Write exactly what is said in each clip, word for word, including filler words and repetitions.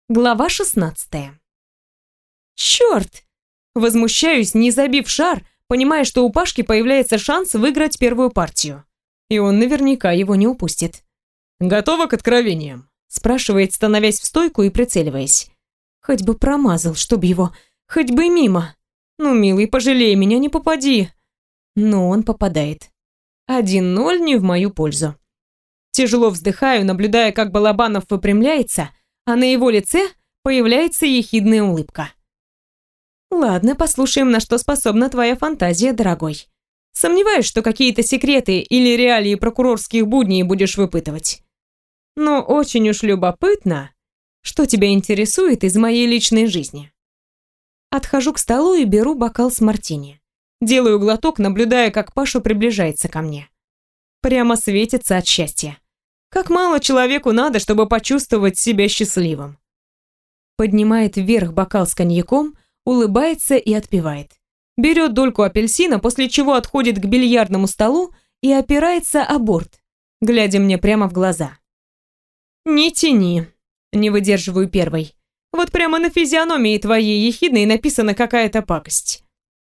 Глава шестнадцатая. Черт! Возмущаюсь, не забив шар, понимая, что у Пашки появляется шанс выиграть первую партию. И он наверняка его не упустит. «Готова к откровениям?» Спрашивает, становясь в стойку и прицеливаясь. Хоть бы промазал, чтоб его, хоть бы мимо. Ну, милый, пожалей меня, не попади. Но он попадает. один ноль не в мою пользу. Тяжело вздыхаю, наблюдая, как Балабанов выпрямляется, а на его лице появляется ехидная улыбка. Ладно, послушаем, на что способна твоя фантазия, дорогой. Сомневаюсь, что какие-то секреты или реалии прокурорских будней будешь выпытывать. Но очень уж любопытно, что тебя интересует из моей личной жизни. Отхожу к столу и беру бокал с мартини. Делаю глоток, наблюдая, как Паша приближается ко мне. Прямо светится от счастья. Как мало человеку надо, чтобы почувствовать себя счастливым. Поднимает вверх бокал с коньяком, улыбается и отпивает. Берет дольку апельсина, после чего отходит к бильярдному столу и опирается о борт, глядя мне прямо в глаза. «Не тяни», — не выдерживаю первой. «Вот прямо на физиономии твоей ехидной написана какая-то пакость».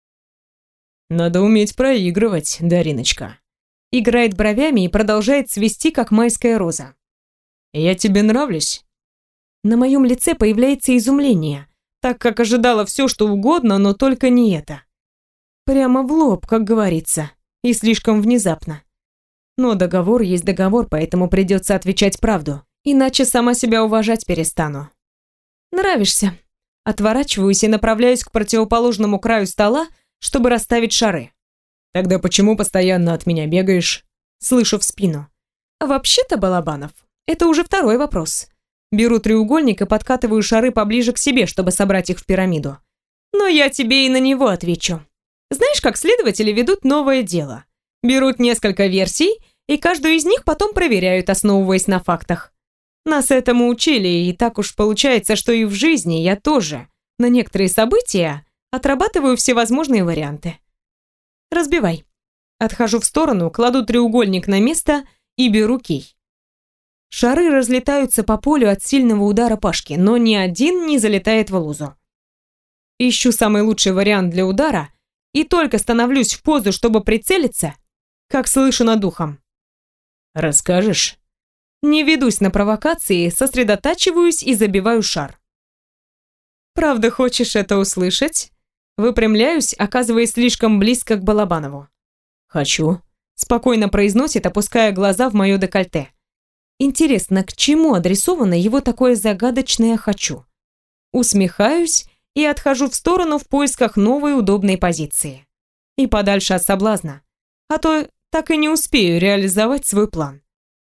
«Надо уметь проигрывать, Дариночка». Играет бровями и продолжает цвести, как майская роза. «Я тебе нравлюсь?» На моем лице появляется изумление, так как ожидала все, что угодно, но только не это. Прямо в лоб, как говорится, и слишком внезапно. Но договор есть договор, поэтому придется отвечать правду, иначе сама себя уважать перестану. Нравишься. Отворачиваюсь и направляюсь к противоположному краю стола, чтобы расставить шары. «Тогда почему постоянно от меня бегаешь?» Слышу в спину. Вообще-то, Балабанов, это уже второй вопрос. Беру треугольник и подкатываю шары поближе к себе, чтобы собрать их в пирамиду. Но я тебе и на него отвечу. Знаешь, как следователи ведут новое дело? Берут несколько версий, и каждую из них потом проверяют, основываясь на фактах. Нас этому учили, и так уж получается, что и в жизни я тоже на некоторые события отрабатываю всевозможные варианты. Разбивай. Отхожу в сторону, кладу треугольник на место и беру кий. Шары разлетаются по полю от сильного удара Пашки, но ни один не залетает в лузу. Ищу самый лучший вариант для удара и только становлюсь в позу, чтобы прицелиться, как слышу над ухом. «Расскажешь?» Не ведусь на провокации, сосредотачиваюсь и забиваю шар. «Правда хочешь это услышать?» Выпрямляюсь, оказываясь слишком близко к Балабанову. «Хочу», — спокойно произносит, опуская глаза в мое декольте. Интересно, к чему адресовано его такое загадочное «хочу»? Усмехаюсь и отхожу в сторону в поисках новой удобной позиции. И подальше от соблазна, а то так и не успею реализовать свой план.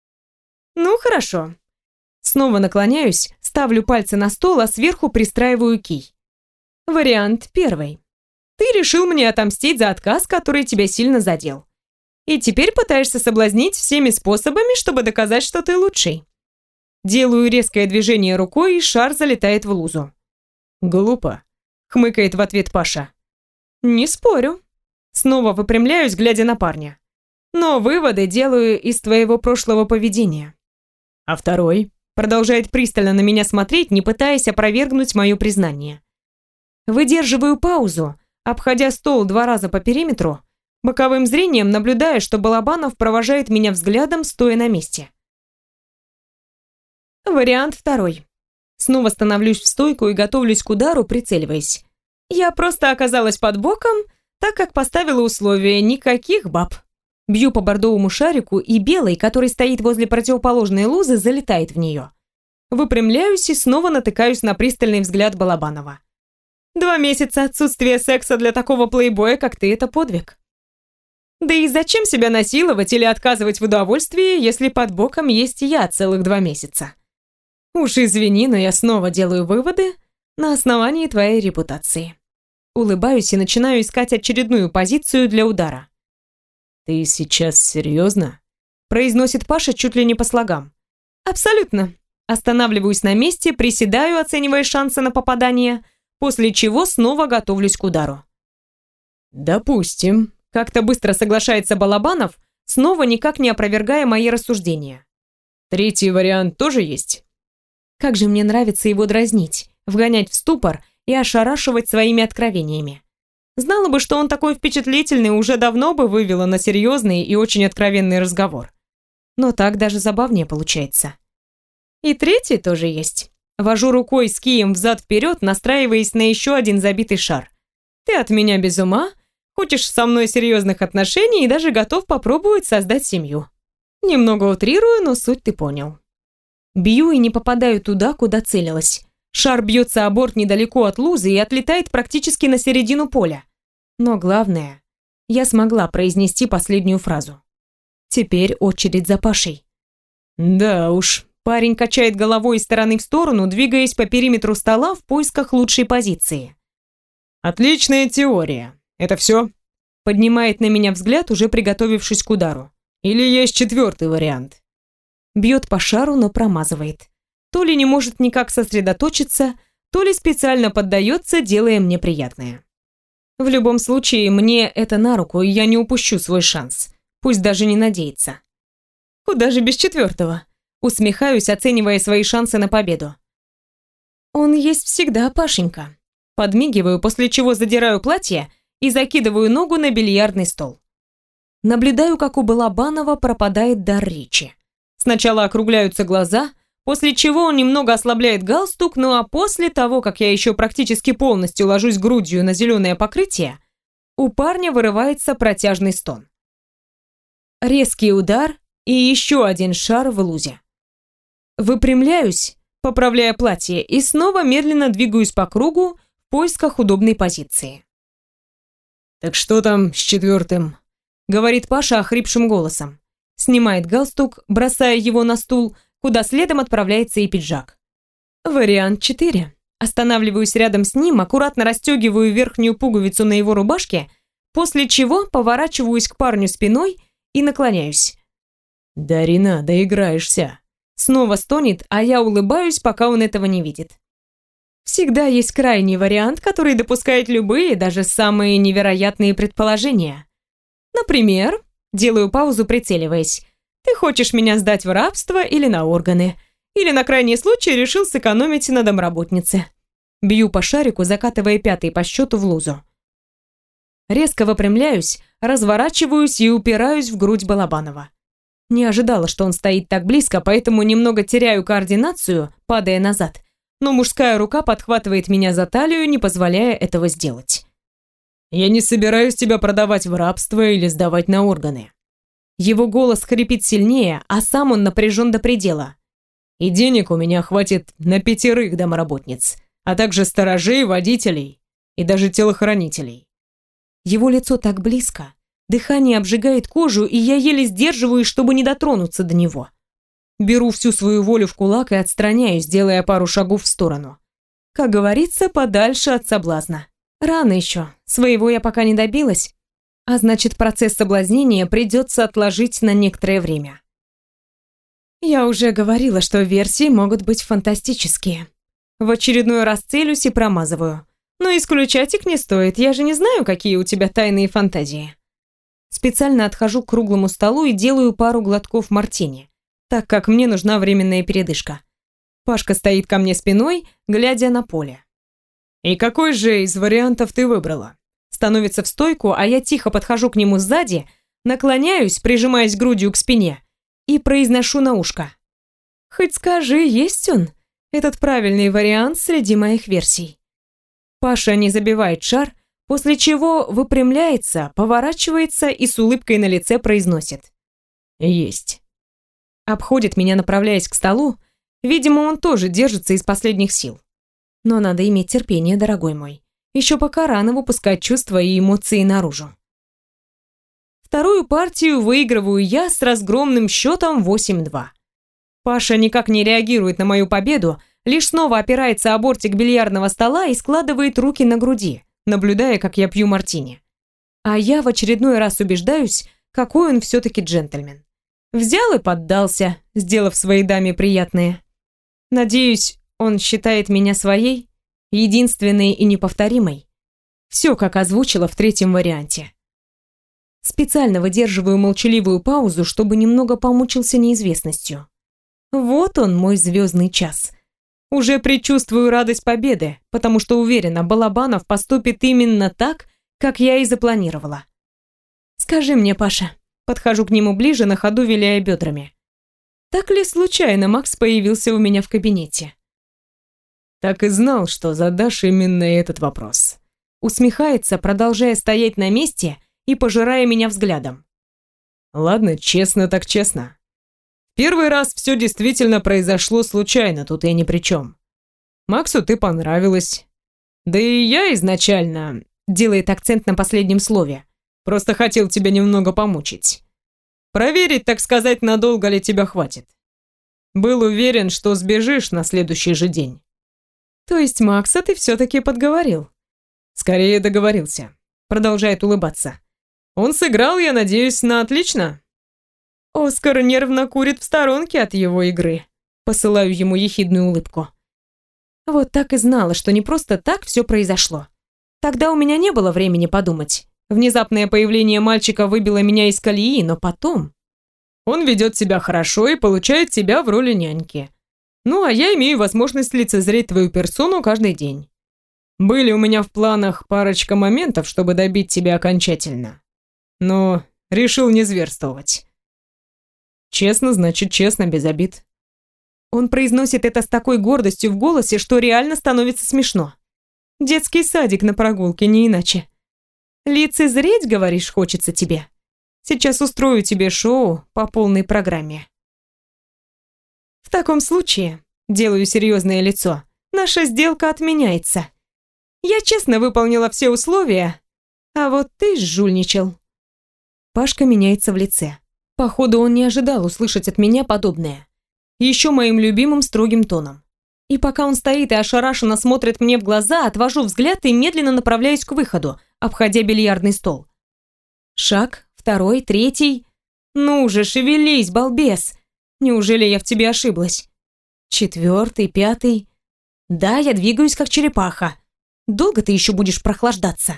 Ну, хорошо. Снова наклоняюсь, ставлю пальцы на стол, а сверху пристраиваю кий. Вариант первый. Ты решил мне отомстить за отказ, который тебя сильно задел. И теперь пытаешься соблазнить всеми способами, чтобы доказать, что ты лучший. Делаю резкое движение рукой, и шар залетает в лузу. «Глупо», — хмыкает в ответ Паша. «Не спорю». Снова выпрямляюсь, глядя на парня. «Но выводы делаю из твоего прошлого поведения». «А второй?» — продолжает пристально на меня смотреть, не пытаясь опровергнуть мое признание. Выдерживаю паузу, обходя стол два раза по периметру, боковым зрением наблюдая, что Балабанов провожает меня взглядом, стоя на месте. Вариант второй. Снова становлюсь в стойку и готовлюсь к удару, прицеливаясь. Я просто оказалась под боком, так как поставила условие никаких баб. Бью по бордовому шарику, и белый, который стоит возле противоположной лузы, залетает в нее. Выпрямляюсь и снова натыкаюсь на пристальный взгляд Балабанова. Два месяца отсутствия секса для такого плейбоя, как ты, это подвиг. Да и зачем себя насиловать или отказывать в удовольствии, если под боком есть я целых два месяца? Уж извини, но я снова делаю выводы на основании твоей репутации. Улыбаюсь и начинаю искать очередную позицию для удара. «Ты сейчас серьезно?» Произносит Паша чуть ли не по слогам. «Абсолютно». Останавливаюсь на месте, приседаю, оценивая шансы на попадание, после чего снова готовлюсь к удару. «Допустим», — как-то быстро соглашается Балабанов, снова никак не опровергая мои рассуждения. «Третий вариант тоже есть?» Как же мне нравится его дразнить, вгонять в ступор и ошарашивать своими откровениями. Знала бы, что он такой впечатлительный, уже давно бы вывела на серьезный и очень откровенный разговор. Но так даже забавнее получается. И третий тоже есть. Вожу рукой с кием взад-вперед, настраиваясь на еще один забитый шар. Ты от меня без ума, хочешь со мной серьезных отношений и даже готов попробовать создать семью. Немного утрирую, но суть ты понял. Бью и не попадаю туда, куда целилась. Шар бьется о борт недалеко от лузы и отлетает практически на середину поля. Но главное, я смогла произнести последнюю фразу. Теперь очередь за Пашей. Да уж, парень качает головой из стороны в сторону, двигаясь по периметру стола в поисках лучшей позиции. Отличная теория. Это все? Поднимает на меня взгляд, уже приготовившись к удару. Или есть четвертый вариант? Бьет по шару, но промазывает. То ли не может никак сосредоточиться, то ли специально поддается, делая мне приятное. В любом случае, мне это на руку, и я не упущу свой шанс. Пусть даже не надеется. Куда же без четвертого? Усмехаюсь, оценивая свои шансы на победу. Он есть всегда, Пашенька. Подмигиваю, после чего задираю платье и закидываю ногу на бильярдный стол. Наблюдаю, как у Балабанова пропадает дар речи. Сначала округляются глаза, после чего он немного ослабляет галстук, ну а после того, как я еще практически полностью ложусь грудью на зеленое покрытие, у парня вырывается протяжный стон. Резкий удар и еще один шар в лузе. Выпрямляюсь, поправляя платье, и снова медленно двигаюсь по кругу в поисках удобной позиции. «Так что там с четвертым?» — говорит Паша охрипшим голосом. Снимает галстук, бросая его на стул, куда следом отправляется и пиджак. Вариант четыре. Останавливаюсь рядом с ним, аккуратно расстегиваю верхнюю пуговицу на его рубашке, после чего поворачиваюсь к парню спиной и наклоняюсь. «Дарина, доиграешься!» Снова стонет, а я улыбаюсь, пока он этого не видит. Всегда есть крайний вариант, который допускает любые, даже самые невероятные предположения. Например, делаю паузу, прицеливаясь. Ты хочешь меня сдать в рабство или на органы? Или на крайний случай решил сэкономить на домработнице? Бью по шарику, закатывая пятый по счету в лузу. Резко выпрямляюсь, разворачиваюсь и упираюсь в грудь Балабанова. Не ожидала, что он стоит так близко, поэтому немного теряю координацию, падая назад. Но мужская рука подхватывает меня за талию, не позволяя этого сделать. «Я не собираюсь тебя продавать в рабство или сдавать на органы». Его голос хрипит сильнее, а сам он напряжен до предела. «И денег у меня хватит на пятерых домработниц, а также сторожей, водителей и даже телохранителей». Его лицо так близко, дыхание обжигает кожу, и я еле сдерживаюсь, чтобы не дотронуться до него. Беру всю свою волю в кулак и отстраняюсь, делая пару шагов в сторону. Как говорится, подальше от соблазна. Рано еще, своего я пока не добилась, а значит, процесс соблазнения придется отложить на некоторое время. Я уже говорила, что версии могут быть фантастические. В очередной раз целюсь и промазываю. Но исключать их не стоит, я же не знаю, какие у тебя тайные фантазии. Специально отхожу к круглому столу и делаю пару глотков мартини, так как мне нужна временная передышка. Пашка стоит ко мне спиной, глядя на поле. «И какой же из вариантов ты выбрала?» Становится в стойку, а я тихо подхожу к нему сзади, наклоняюсь, прижимаясь грудью к спине, и произношу на ушко. «Хоть скажи, есть он, этот правильный вариант среди моих версий?» Паша не забивает шар, после чего выпрямляется, поворачивается и с улыбкой на лице произносит. «Есть». Обходит меня, направляясь к столу. Видимо, он тоже держится из последних сил. Но надо иметь терпение, дорогой мой. Еще пока рано выпускать чувства и эмоции наружу. Вторую партию выигрываю я с разгромным счетом восемь-два. Паша никак не реагирует на мою победу, лишь снова опирается о бортик бильярдного стола и складывает руки на груди, наблюдая, как я пью мартини. А я в очередной раз убеждаюсь, какой он все-таки джентльмен. Взял и поддался, сделав своей даме приятное. Надеюсь, он считает меня своей, единственной и неповторимой. Все, как озвучила в третьем варианте. Специально выдерживаю молчаливую паузу, чтобы немного помучился неизвестностью. Вот он, мой звездный час. Уже предчувствую радость победы, потому что уверена, Балабанов поступит именно так, как я и запланировала. Скажи мне, Паша, подхожу к нему ближе, на ходу виляя бедрами. Так ли случайно Макс появился у меня в кабинете? Так и знал, что задашь именно этот вопрос. Усмехается, продолжая стоять на месте и пожирая меня взглядом. Ладно, честно так честно. Первый раз все действительно произошло случайно, тут я ни при чем. Максу ты понравилась. Да и я изначально, делает акцент на последнем слове, просто хотел тебя немного помучить. Проверить, так сказать, надолго ли тебя хватит. Был уверен, что сбежишь на следующий же день. То есть Макса ты все-таки подговорил? Скорее договорился. Продолжает улыбаться. Он сыграл, я надеюсь, на отлично. Оскар нервно курит в сторонке от его игры. Посылаю ему ехидную улыбку. Вот так и знала, что не просто так все произошло. Тогда у меня не было времени подумать. Внезапное появление мальчика выбило меня из колеи, но потом... Он ведет себя хорошо и получает тебя в роли няньки. Ну, а я имею возможность лицезреть твою персону каждый день. Были у меня в планах парочка моментов, чтобы добить тебя окончательно. Но решил не зверствовать. Честно, значит честно, без обид. Он произносит это с такой гордостью в голосе, что реально становится смешно. Детский садик на прогулке, не иначе. Лицезреть, говоришь, хочется тебе? Сейчас устрою тебе шоу по полной программе. В таком случае, делаю серьезное лицо, наша сделка отменяется. Я честно выполнила все условия, а вот ты жульничал. Пашка меняется в лице. Походу, он не ожидал услышать от меня подобное. Еще моим любимым строгим тоном. И пока он стоит и ошарашенно смотрит мне в глаза, отвожу взгляд и медленно направляюсь к выходу, обходя бильярдный стол. Шаг, второй, третий. Ну же, шевелись, балбес. Неужели я в тебе ошиблась? Четвертый, пятый. Да, я двигаюсь как черепаха. Долго ты еще будешь прохлаждаться?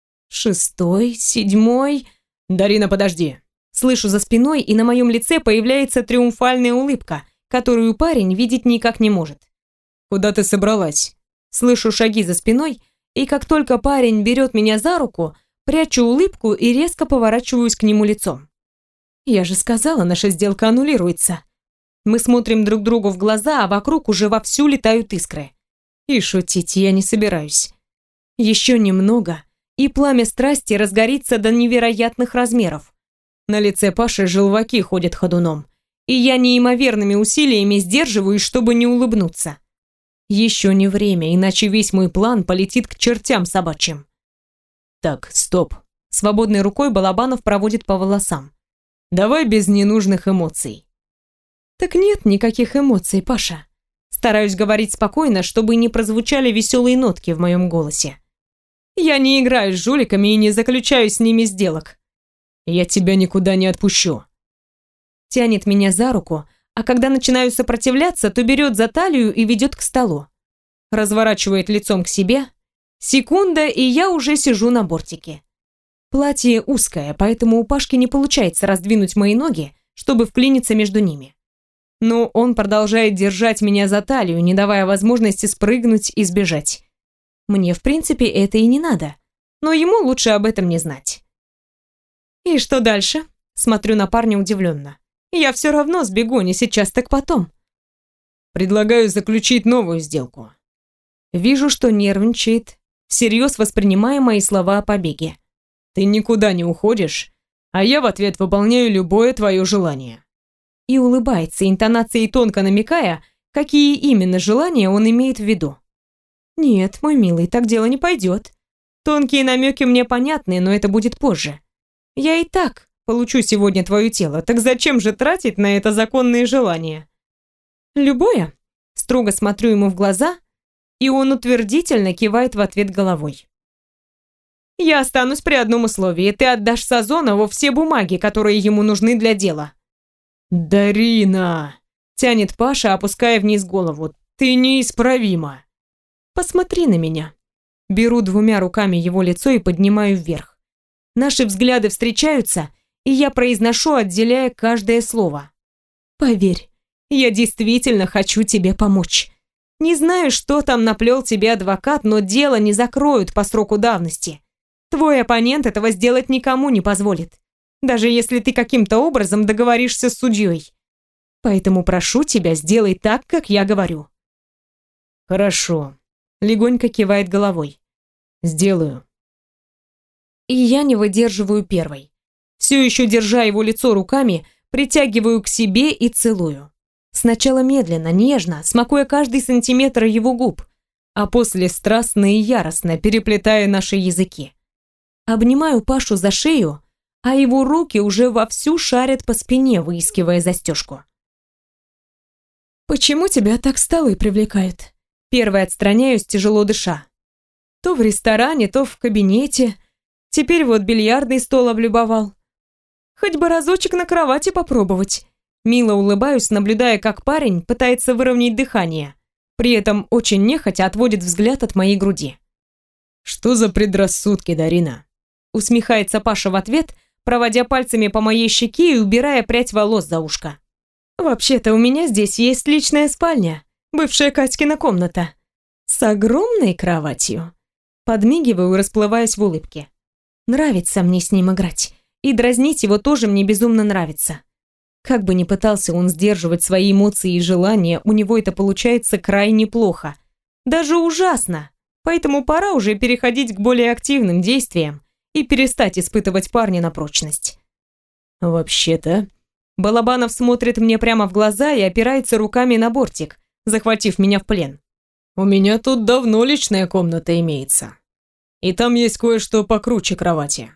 Шестой, седьмой. Дарина, подожди. Слышу за спиной, и на моем лице появляется триумфальная улыбка, которую парень видеть никак не может. Куда ты собралась? Слышу шаги за спиной, и как только парень берет меня за руку, прячу улыбку и резко поворачиваюсь к нему лицом. Я же сказала, наша сделка аннулируется. Мы смотрим друг другу в глаза, а вокруг уже вовсю летают искры. И шутить я не собираюсь. Еще немного, и пламя страсти разгорится до невероятных размеров. На лице Паши желваки ходят ходуном, и я неимоверными усилиями сдерживаюсь, чтобы не улыбнуться. Еще не время, иначе весь мой план полетит к чертям собачьим. Так, стоп. Свободной рукой Балабанов проводит по волосам. Давай без ненужных эмоций. Так нет никаких эмоций, Паша. Стараюсь говорить спокойно, чтобы не прозвучали веселые нотки в моем голосе. Я не играю с жуликами и не заключаю с ними сделок. Я тебя никуда не отпущу. Тянет меня за руку, а когда начинаю сопротивляться, то берет за талию и ведет к столу. Разворачивает лицом к себе. Секунда, и я уже сижу на бортике. Платье узкое, поэтому у Пашки не получается раздвинуть мои ноги, чтобы вклиниться между ними. Но он продолжает держать меня за талию, не давая возможности спрыгнуть и сбежать. Мне, в принципе, это и не надо, но ему лучше об этом не знать. И что дальше? Смотрю на парня удивленно. Я все равно сбегу, не сейчас, так потом. Предлагаю заключить новую сделку. Вижу, что нервничает, всерьез воспринимая мои слова о побеге. Ты никуда не уходишь, а я в ответ выполняю любое твое желание. И улыбается, интонацией тонко намекая, какие именно желания он имеет в виду. Нет, мой милый, так дело не пойдет. Тонкие намеки мне понятны, но это будет позже. Я и так получу сегодня твое тело, так зачем же тратить на это законные желания? Любое? Строго смотрю ему в глаза, и он утвердительно кивает в ответ головой. Я останусь при одном условии. Ты отдашь Сазонову все бумаги, которые ему нужны для дела. Дарина! Тянет Паша, опуская вниз голову. Ты неисправима. Посмотри на меня. Беру двумя руками его лицо и поднимаю вверх. Наши взгляды встречаются, и я произношу, отделяя каждое слово. Поверь, я действительно хочу тебе помочь. Не знаю, что там наплел тебе адвокат, но дело не закроют по сроку давности. Твой оппонент этого сделать никому не позволит, даже если ты каким-то образом договоришься с судьей. Поэтому прошу тебя, сделай так, как я говорю». «Хорошо», — легонько кивает головой. «Сделаю». И я не выдерживаю первой. Все еще держа его лицо руками, притягиваю к себе и целую. Сначала медленно, нежно, смакуя каждый сантиметр его губ, а после страстно и яростно переплетая наши языки. Обнимаю Пашу за шею, а его руки уже вовсю шарят по спине, выискивая застежку. «Почему тебя так столы привлекают?» Первой отстраняюсь, тяжело дыша. То в ресторане, то в кабинете. Теперь вот бильярдный стол облюбовал. Хоть бы разочек на кровати попробовать. Мило улыбаюсь, наблюдая, как парень пытается выровнять дыхание. При этом очень нехотя отводит взгляд от моей груди. «Что за предрассудки, Дарина?» Усмехается Паша в ответ, проводя пальцами по моей щеке и убирая прядь волос за ушко. «Вообще-то у меня здесь есть личная спальня, бывшая Катькина комната. С огромной кроватью». Подмигиваю, расплываясь в улыбке. Нравится мне с ним играть. И дразнить его тоже мне безумно нравится. Как бы ни пытался он сдерживать свои эмоции и желания, у него это получается крайне плохо. Даже ужасно. Поэтому пора уже переходить к более активным действиям и перестать испытывать парня на прочность. «Вообще-то...» Балабанов смотрит мне прямо в глаза и опирается руками на бортик, захватив меня в плен. «У меня тут давно личная комната имеется. И там есть кое-что покруче кровати.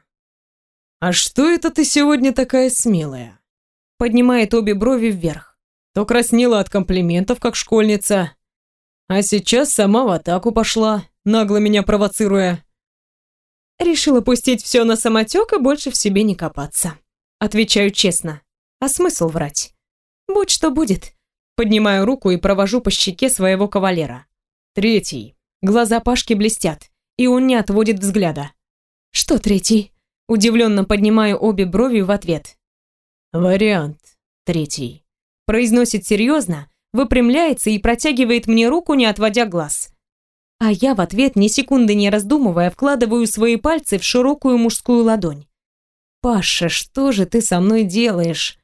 А что это ты сегодня такая смелая?» Поднимает обе брови вверх. То краснела от комплиментов, как школьница, а сейчас сама в атаку пошла, нагло меня провоцируя. Решила пустить все на самотек и больше в себе не копаться. Отвечаю честно. А смысл врать? Будь что будет. Поднимаю руку и провожу по щеке своего кавалера. Третий. Глаза Пашки блестят, и он не отводит взгляда. Что третий? Удивленно поднимаю обе брови в ответ. Вариант третий. Произносит серьезно, выпрямляется и протягивает мне руку, не отводя глаз. А я в ответ, ни секунды не раздумывая, вкладываю свои пальцы в широкую мужскую ладонь. «Паша, что же ты со мной делаешь?»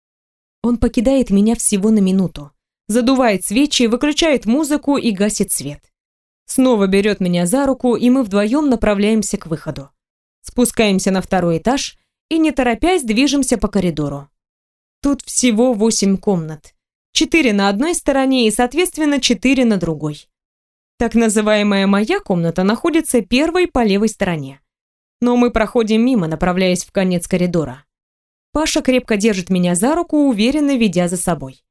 Он покидает меня всего на минуту, задувает свечи, выключает музыку и гасит свет. Снова берет меня за руку, и мы вдвоем направляемся к выходу. Спускаемся на второй этаж и, не торопясь, движемся по коридору. Тут всего восемь комнат. Четыре на одной стороне и, соответственно, четыре на другой. Так называемая моя комната находится первой по левой стороне. Но мы проходим мимо, направляясь в конец коридора. Паша крепко держит меня за руку, уверенно ведя за собой.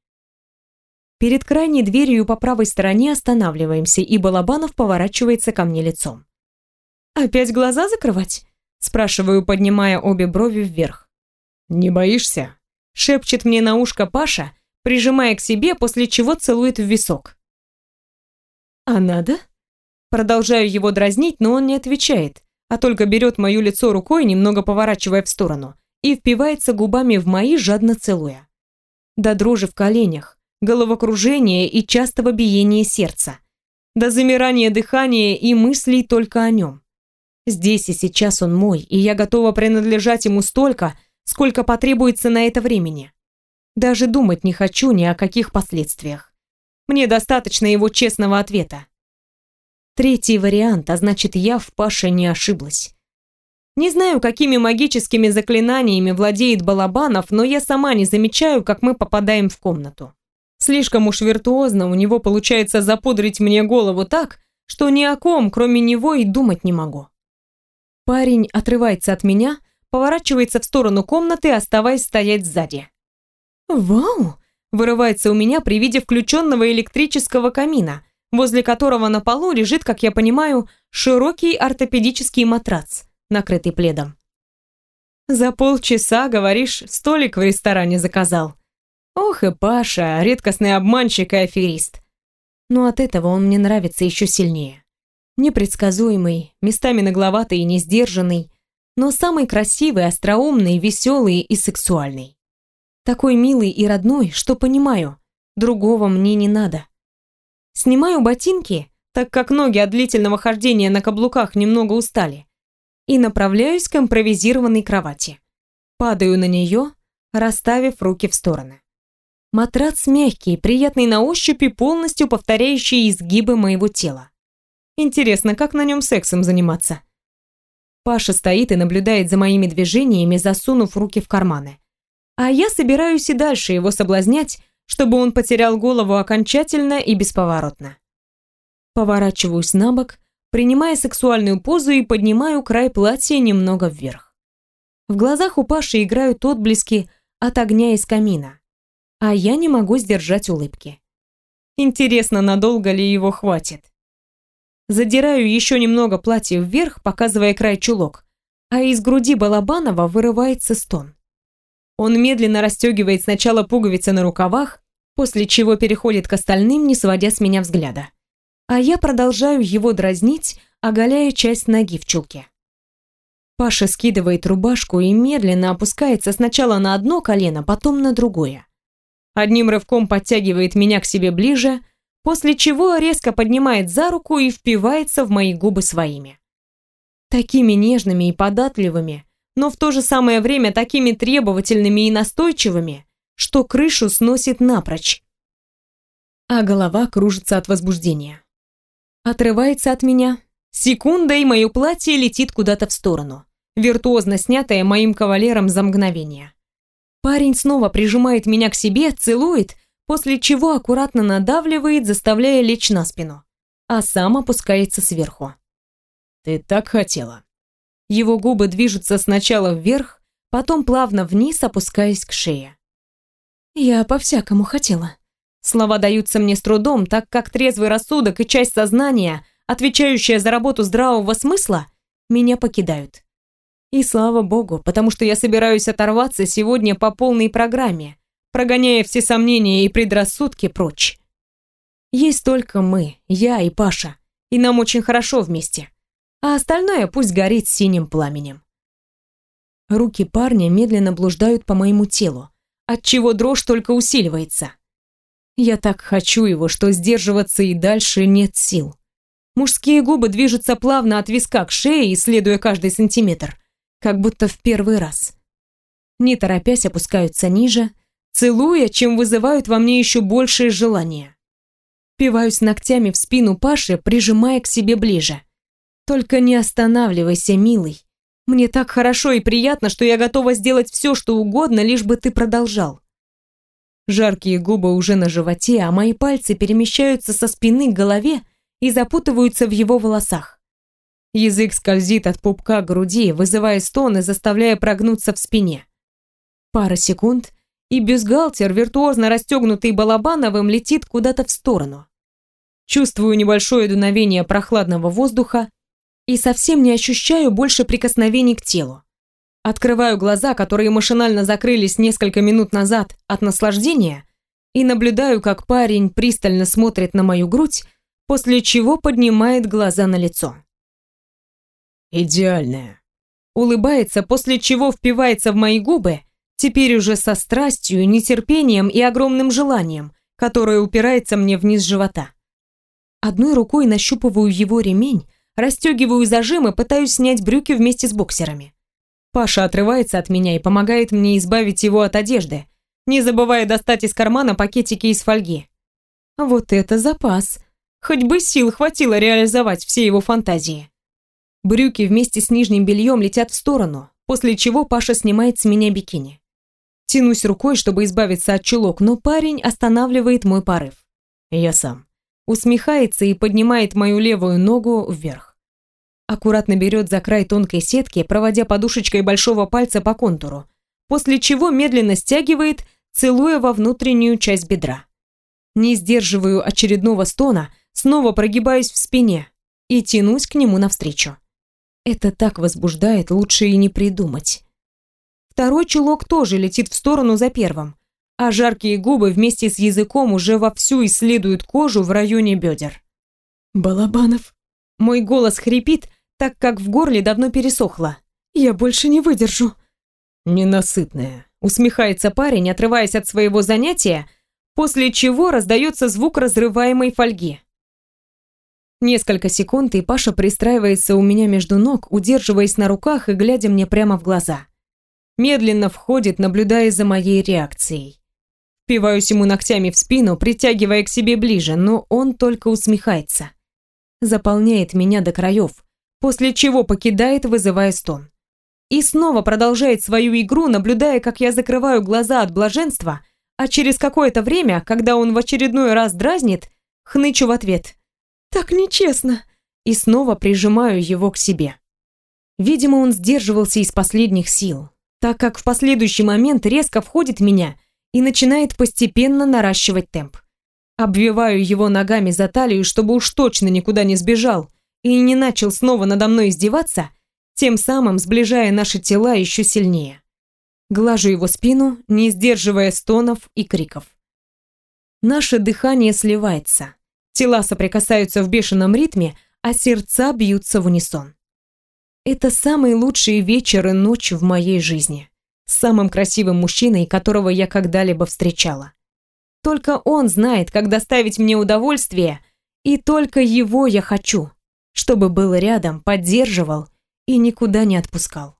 Перед крайней дверью по правой стороне останавливаемся, и Балабанов поворачивается ко мне лицом. «Опять глаза закрывать?» Спрашиваю, поднимая обе брови вверх. «Не боишься?» Шепчет мне на ушко Паша, прижимая к себе, после чего целует в висок. «А надо?» Продолжаю его дразнить, но он не отвечает, а только берет мое лицо рукой, немного поворачивая в сторону, и впивается губами в мои, жадно целуя. До дрожи в коленях, головокружения и частого биения сердца. До замирания дыхания и мыслей только о нем. Здесь и сейчас он мой, и я готова принадлежать ему столько, сколько потребуется на это времени. Даже думать не хочу ни о каких последствиях. Мне достаточно его честного ответа. Третий вариант, а значит, я в Паше не ошиблась. Не знаю, какими магическими заклинаниями владеет Балабанов, но я сама не замечаю, как мы попадаем в комнату. Слишком уж виртуозно у него получается запудрить мне голову так, что ни о ком, кроме него, и думать не могу. Парень отрывается от меня, поворачивается в сторону комнаты, оставаясь стоять сзади. «Вау!» – вырывается у меня при виде включенного электрического камина, возле которого на полу лежит, как я понимаю, широкий ортопедический матрац, накрытый пледом. «За полчаса, говоришь, столик в ресторане заказал. Ох и Паша, редкостный обманщик и аферист. Но от этого он мне нравится еще сильнее. Непредсказуемый, местами нагловатый и несдержанный, но самый красивый, остроумный, веселый и сексуальный. Такой милый и родной, что понимаю, другого мне не надо. Снимаю ботинки, так как ноги от длительного хождения на каблуках немного устали, и направляюсь к импровизированной кровати. Падаю на нее, расставив руки в стороны. Матрац мягкий, приятный на ощупь и полностью повторяющий изгибы моего тела. Интересно, как на нем сексом заниматься? Паша стоит и наблюдает за моими движениями, засунув руки в карманы. А я собираюсь и дальше его соблазнять, чтобы он потерял голову окончательно и бесповоротно. Поворачиваюсь на бок, принимая сексуальную позу и поднимаю край платья немного вверх. В глазах у Паши играют отблески от огня из камина, а я не могу сдержать улыбки. Интересно, надолго ли его хватит? Задираю еще немного платья вверх, показывая край чулок, а из груди Балабанова вырывается стон. Он медленно расстегивает сначала пуговицы на рукавах, после чего переходит к остальным, не сводя с меня взгляда. А я продолжаю его дразнить, оголяя часть ноги в чулке. Паша скидывает рубашку и медленно опускается сначала на одно колено, потом на другое. Одним рывком подтягивает меня к себе ближе, после чего резко поднимает за руку и впивается в мои губы своими. Такими нежными и податливыми, но в то же самое время такими требовательными и настойчивыми, что крышу сносит напрочь. А голова кружится от возбуждения. Отрывается от меня. Секунда, и мое платье летит куда-то в сторону, виртуозно снятое моим кавалером за мгновение. Парень снова прижимает меня к себе, целует, после чего аккуратно надавливает, заставляя лечь на спину, а сам опускается сверху. «Ты так хотела». Его губы движутся сначала вверх, потом плавно вниз, опускаясь к шее. «Я по-всякому хотела». Слова даются мне с трудом, так как трезвый рассудок и часть сознания, отвечающая за работу здравого смысла, меня покидают. И слава богу, потому что я собираюсь оторваться сегодня по полной программе, прогоняя все сомнения и предрассудки прочь. Есть только мы, я и Паша, и нам очень хорошо вместе, а остальное пусть горит синим пламенем. Руки парня медленно блуждают по моему телу, отчего дрожь только усиливается. Я так хочу его, что сдерживаться и дальше нет сил. Мужские губы движутся плавно от виска к шее, исследуя каждый сантиметр, как будто в первый раз. Не торопясь опускаются ниже, целуя, чем вызывают во мне еще большее желание. Впиваюсь ногтями в спину Паши, прижимая к себе ближе. Только не останавливайся, милый. Мне так хорошо и приятно, что я готова сделать все, что угодно, лишь бы ты продолжал. Жаркие губы уже на животе, а мои пальцы перемещаются со спины к голове и запутываются в его волосах. Язык скользит от пупка к груди, вызывая стон и заставляя прогнуться в спине. Пара секунд, и бюстгальтер, виртуозно расстегнутый Балабановым, летит куда-то в сторону. Чувствую небольшое дуновение прохладного воздуха и совсем не ощущаю больше прикосновений к телу. Открываю глаза, которые машинально закрылись несколько минут назад от наслаждения, и наблюдаю, как парень пристально смотрит на мою грудь, после чего поднимает глаза на лицо. «Идеальная». Улыбается, после чего впивается в мои губы, теперь уже со страстью, нетерпением и огромным желанием, которое упирается мне вниз живота. Одной рукой нащупываю его ремень, расстегиваю зажим и пытаюсь снять брюки вместе с боксерами. Паша отрывается от меня и помогает мне избавить его от одежды, не забывая достать из кармана пакетики из фольги. Вот это запас! Хоть бы сил хватило реализовать все его фантазии. Брюки вместе с нижним бельем летят в сторону, после чего Паша снимает с меня бикини. Тянусь рукой, чтобы избавиться от чулок, но парень останавливает мой порыв. «Я сам». Усмехается и поднимает мою левую ногу вверх. Аккуратно берет за край тонкой сетки, проводя подушечкой большого пальца по контуру, после чего медленно стягивает, целуя во внутреннюю часть бедра. Не сдерживаю очередного стона, снова прогибаюсь в спине и тянусь к нему навстречу. Это так возбуждает, лучше и не придумать. Второй чулок тоже летит в сторону за первым, а жаркие губы вместе с языком уже вовсю исследуют кожу в районе бедер. «Балабанов!» Мой голос хрипит, так как в горле давно пересохло. «Я больше не выдержу». «Ненасытная», усмехается парень, отрываясь от своего занятия, после чего раздается звук разрываемой фольги. Несколько секунд, и Паша пристраивается у меня между ног, удерживаясь на руках и глядя мне прямо в глаза. Медленно входит, наблюдая за моей реакцией. Впиваюсь ему ногтями в спину, притягивая к себе ближе, но он только усмехается. Заполняет меня до краев, после чего покидает, вызывая стон. И снова продолжает свою игру, наблюдая, как я закрываю глаза от блаженства, а через какое-то время, когда он в очередной раз дразнит, хнычу в ответ. «Так нечестно!» И снова прижимаю его к себе. Видимо, он сдерживался из последних сил, так как в последующий момент резко входит в меня и начинает постепенно наращивать темп. Обвиваю его ногами за талию, чтобы уж точно никуда не сбежал и не начал снова надо мной издеваться, тем самым сближая наши тела еще сильнее. Глажу его спину, не сдерживая стонов и криков. Наше дыхание сливается. Тела соприкасаются в бешеном ритме, а сердца бьются в унисон. Это самый лучший вечер и ночь в моей жизни. С самым красивым мужчиной, которого я когда-либо встречала. Только он знает, как доставить мне удовольствие, и только его я хочу, чтобы был рядом, поддерживал и никуда не отпускал.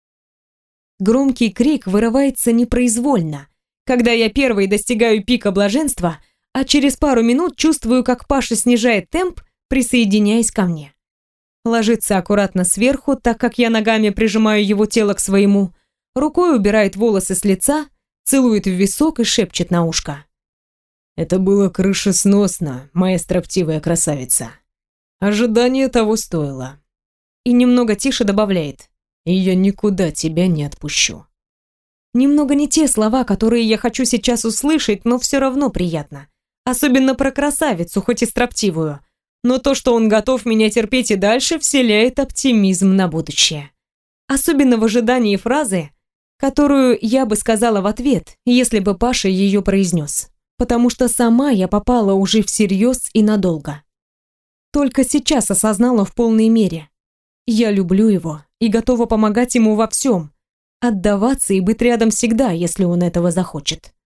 Громкий крик вырывается непроизвольно, когда я первой достигаю пика блаженства, а через пару минут чувствую, как Паша снижает темп, присоединяясь ко мне. Ложится аккуратно сверху, так как я ногами прижимаю его тело к своему, рукой убирает волосы с лица, целует в висок и шепчет на ушко. «Это было крышесносно, моя строптивая красавица. Ожидание того стоило». И немного тише добавляет. «И я никуда тебя не отпущу». Немного не те слова, которые я хочу сейчас услышать, но все равно приятно. Особенно про красавицу, хоть и строптивую. Но то, что он готов меня терпеть и дальше, вселяет оптимизм на будущее. Особенно в ожидании фразы, которую я бы сказала в ответ, если бы Паша ее произнес. Потому что сама я попала уже всерьез и надолго. Только сейчас осознала в полной мере. Я люблю его и готова помогать ему во всем, отдаваться и быть рядом всегда, если он этого захочет.